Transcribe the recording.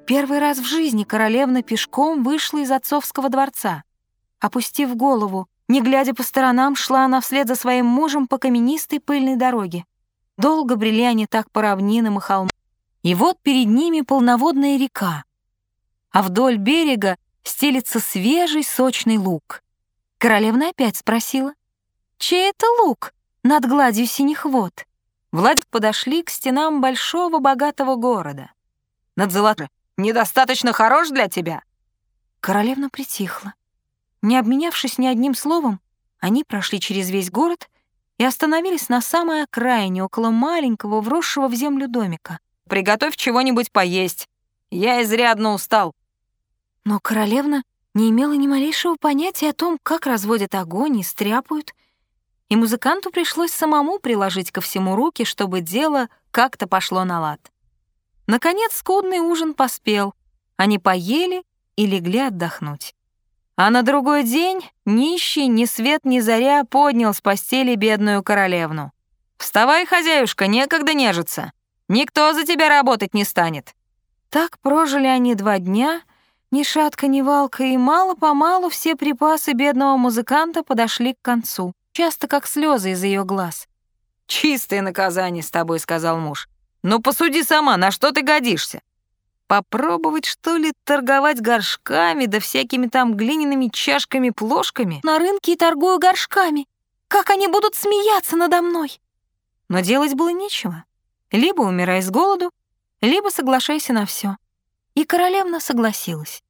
Первый раз в жизни королевна пешком вышла из отцовского дворца. Опустив голову, не глядя по сторонам, шла она вслед за своим мужем по каменистой пыльной дороге. Долго брели они так по равнинам и холмам. И вот перед ними полноводная река, а вдоль берега стелится свежий сочный луг. Королевна опять спросила: «Чей это луг над гладью синих вод?» Владик подошли к стенам большого богатого города. Над золотым недостаточно хорош для тебя. Королевна притихла. Не обменявшись ни одним словом, они прошли через весь город и остановились на самой окраине, около маленького, вросшего в землю домика. «Приготовь чего-нибудь поесть. Я изрядно устал». Но королевна не имела ни малейшего понятия о том, как разводят огонь и стряпают, и музыканту пришлось самому приложить ко всему руки, чтобы дело как-то пошло на лад. Наконец скудный ужин поспел, они поели и легли отдохнуть. А на другой день нищий ни свет ни заря поднял с постели бедную королевну. «Вставай, хозяюшка, некогда нежиться. Никто за тебя работать не станет». Так прожили они 2 дня, ни шатка, ни валка, и мало-помалу все припасы бедного музыканта подошли к концу, часто как слезы из ее глаз. «Чистое наказание с тобой», — сказал муж. «Ну посуди сама, на что ты годишься? Попробовать, что ли, торговать горшками да всякими там глиняными чашками-плошками? На рынке и торгую горшками. Как они будут смеяться надо мной?» Но делать было нечего. Либо умирай с голоду, либо соглашайся на все. И королевна согласилась.